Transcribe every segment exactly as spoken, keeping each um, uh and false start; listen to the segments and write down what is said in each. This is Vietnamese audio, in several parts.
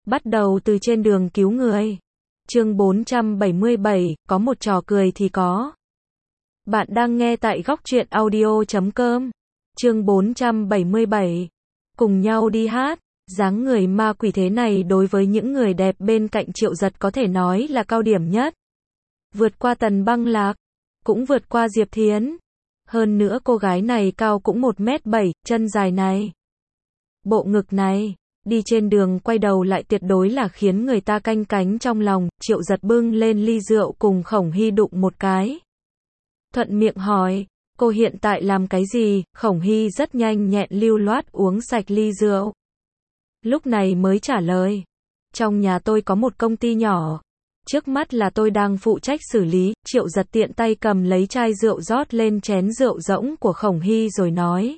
Bắt đầu từ trên đường cứu người. Chương bốn trăm bảy mươi bảy, có một trò cười thì có. Bạn đang nghe tại góc truyện audio chấm com. Chương bốn trăm bảy mươi bảy. Cùng nhau đi hát. Dáng người ma quỷ thế này đối với những người đẹp bên cạnh Triệu Giật có thể nói là cao điểm nhất. Vượt qua Tần Băng Lạc, cũng vượt qua Diệp Thiến. Hơn nữa cô gái này cao cũng một mét bảy, chân dài này, bộ ngực này, đi trên đường quay đầu lại tuyệt đối là khiến người ta canh cánh trong lòng. Triệu Giật bưng lên ly rượu cùng Khổng Hy đụng một cái. Thuận miệng hỏi, cô hiện tại làm cái gì? Khổng Hy rất nhanh nhẹn lưu loát uống sạch ly rượu. Lúc này mới trả lời, trong nhà tôi có một công ty nhỏ. Trước mắt là tôi đang phụ trách xử lý. Triệu Giật tiện tay cầm lấy chai rượu rót lên chén rượu rỗng của Khổng Hy rồi nói,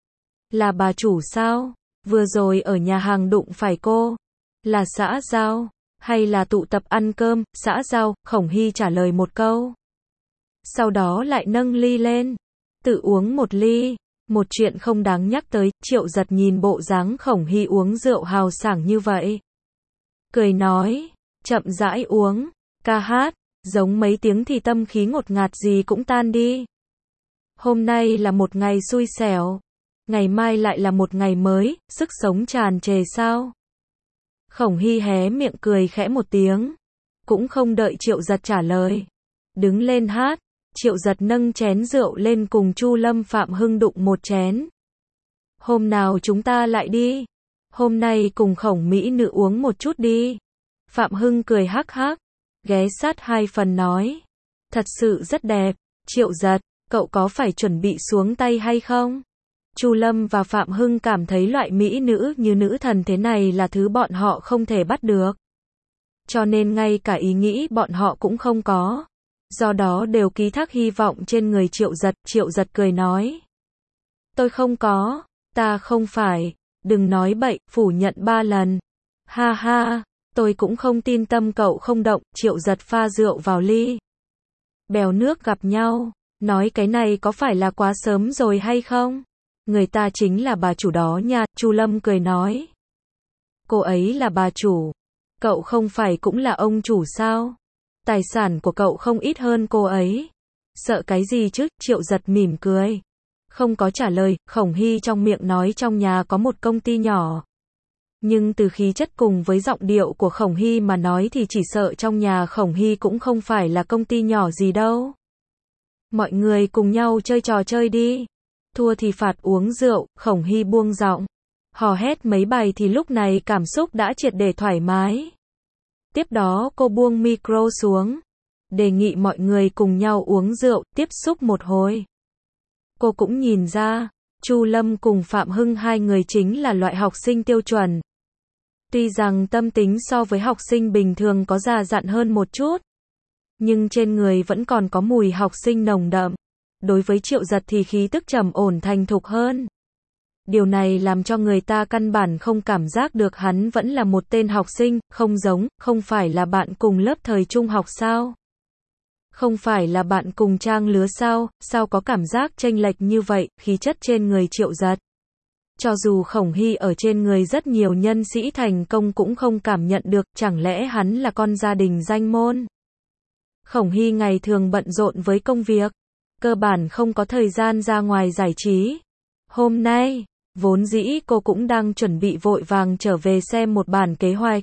là bà chủ sao? Vừa rồi ở nhà hàng đụng phải cô. Là xã giao, hay là tụ tập ăn cơm? Xã giao, Khổng Hy trả lời một câu. Sau đó lại nâng ly lên, tự uống một ly. Một chuyện không đáng nhắc tới. Triệu Giật nhìn bộ dáng Khổng Hy uống rượu hào sảng như vậy, cười nói, chậm rãi uống, ca hát, giống mấy tiếng thì tâm khí ngột ngạt gì cũng tan đi. Hôm nay là một ngày xui xẻo, ngày mai lại là một ngày mới, sức sống tràn trề sao? Khổng Hy hé miệng cười khẽ một tiếng, cũng không đợi Triệu Giật trả lời, đứng lên hát. Triệu Giật nâng chén rượu lên cùng Chu Lâm Phạm Hưng đụng một chén. Hôm nào chúng ta lại đi. Hôm nay cùng Khổng mỹ nữ uống một chút đi. Phạm Hưng cười hắc hắc, ghé sát hai phần nói, thật sự rất đẹp. Triệu Giật, cậu có phải chuẩn bị xuống tay hay không? Chu Lâm và Phạm Hưng cảm thấy loại mỹ nữ như nữ thần thế này là thứ bọn họ không thể bắt được. Cho nên ngay cả ý nghĩ bọn họ cũng không có. Do đó đều ký thác hy vọng trên người Triệu Giật. Triệu Giật cười nói, tôi không có, ta không phải, đừng nói bậy, phủ nhận ba lần. Ha ha, tôi cũng không tin tâm cậu không động. Triệu Giật pha rượu vào ly. Bèo nước gặp nhau, nói cái này có phải là quá sớm rồi hay không? Người ta chính là bà chủ đó nha. Chu Lâm cười nói, cô ấy là bà chủ, cậu không phải cũng là ông chủ sao? Tài sản của cậu không ít hơn cô ấy. Sợ cái gì chứ? Triệu Giật mỉm cười, không có trả lời. Khổng Hy trong miệng nói trong nhà có một công ty nhỏ, nhưng từ khí chất cùng với giọng điệu của Khổng Hy mà nói thì chỉ sợ trong nhà Khổng Hy cũng không phải là công ty nhỏ gì đâu. Mọi người cùng nhau chơi trò chơi đi. Thua thì phạt uống rượu. Khổng Hy buông giọng, hò hét mấy bài thì lúc này cảm xúc đã triệt để thoải mái. Tiếp đó cô buông micro xuống, đề nghị mọi người cùng nhau uống rượu, tiếp xúc một hồi. Cô cũng nhìn ra, Chu Lâm cùng Phạm Hưng hai người chính là loại học sinh tiêu chuẩn. Tuy rằng tâm tính so với học sinh bình thường có già dặn hơn một chút, nhưng trên người vẫn còn có mùi học sinh nồng đậm. Đối với Triệu Giật thì khí tức trầm ổn thành thục hơn. Điều này làm cho người ta căn bản không cảm giác được hắn vẫn là một tên học sinh, không giống, không phải là bạn cùng lớp thời trung học sao? Không phải là bạn cùng trang lứa sao? Sao có cảm giác chênh lệch như vậy? Khí chất trên người Triệu Giật, cho dù Khổng Hy ở trên người rất nhiều nhân sĩ thành công cũng không cảm nhận được. Chẳng lẽ hắn là con gia đình danh môn? Khổng Hy ngày thường bận rộn với công việc, cơ bản không có thời gian ra ngoài giải trí. Hôm nay, vốn dĩ cô cũng đang chuẩn bị vội vàng trở về xem một bản kế hoạch.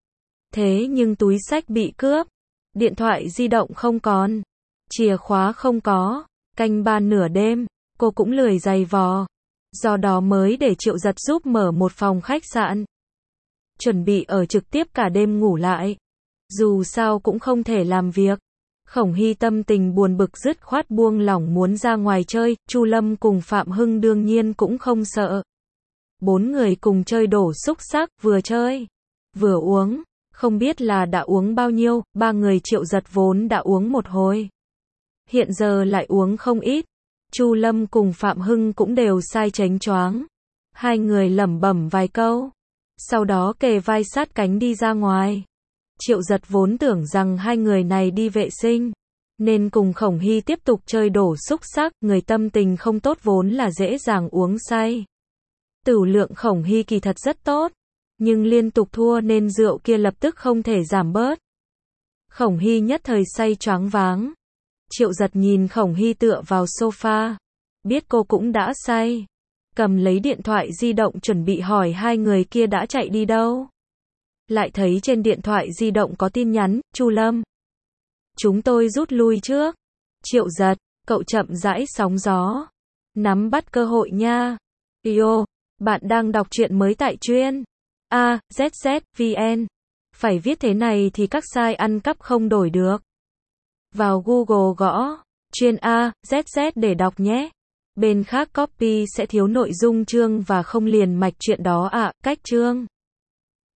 Thế nhưng túi xách bị cướp, điện thoại di động không còn, chìa khóa không có, canh ba nửa đêm, cô cũng lười giày vò. Do đó mới để Triệu Giật giúp mở một phòng khách sạn, chuẩn bị ở trực tiếp cả đêm ngủ lại. Dù sao cũng không thể làm việc. Khổng Hy tâm tình buồn bực dứt khoát buông lỏng muốn ra ngoài chơi. Chu Lâm cùng Phạm Hưng đương nhiên cũng không sợ. Bốn người cùng chơi đổ xúc xắc, vừa chơi, vừa uống. Không biết là đã uống bao nhiêu, ba người Triệu Giật vốn đã uống một hồi, hiện giờ lại uống không ít. Chu Lâm cùng Phạm Hưng cũng đều sai chánh choáng. Hai người lẩm bẩm vài câu, sau đó kề vai sát cánh đi ra ngoài. Triệu Giật vốn tưởng rằng hai người này đi vệ sinh, nên cùng Khổng Hy tiếp tục chơi đổ xúc xắc. Người tâm tình không tốt vốn là dễ dàng uống say. Tửu lượng Khổng Hy kỳ thật rất tốt, Nhưng liên tục thua nên rượu kia lập tức không thể giảm bớt. Khổng Hy nhất thời say choáng váng. Triệu Giật nhìn Khổng Hy tựa vào sofa. Biết cô cũng đã say. Cầm lấy điện thoại di động chuẩn bị hỏi hai người kia đã chạy đi đâu. Lại thấy trên điện thoại di động có tin nhắn, Chu Lâm. Chúng tôi rút lui trước. Triệu Giật, cậu chậm rãi sóng gió. Nắm bắt cơ hội nha. Yo, bạn đang đọc truyện mới tại truyện A Z Z vê en. Phải viết thế này thì các site ăn cắp không đổi được. Vào Google gõ truyện A Z Z để đọc nhé. Bên khác copy sẽ thiếu nội dung chương và không liền mạch truyện đó ạ. À, cách chương